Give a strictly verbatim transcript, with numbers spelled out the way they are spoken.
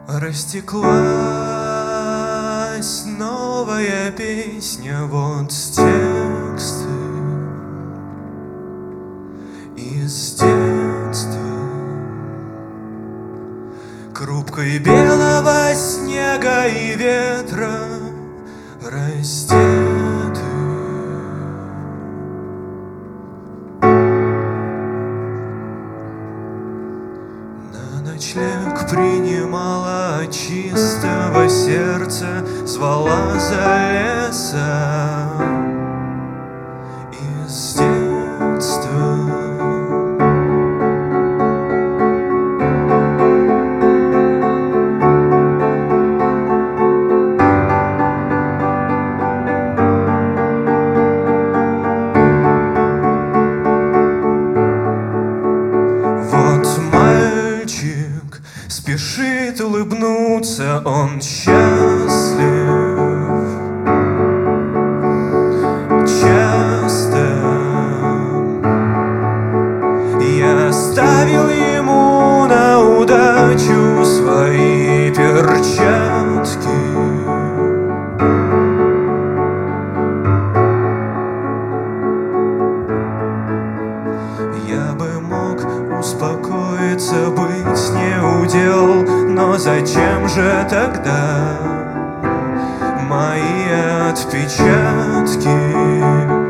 Растеклась новая песня, вот тексты из детства. Крупкой белого снега и ветра раздеты. На ночлег принимала от чистого сердца, звала за лесом из детства. Спешит улыбнуться, он счастлив. Часто я оставил ему на удачу свои перчатки. Я бы мог успокоиться, быть не удел, но зачем же тогда мои отпечатки?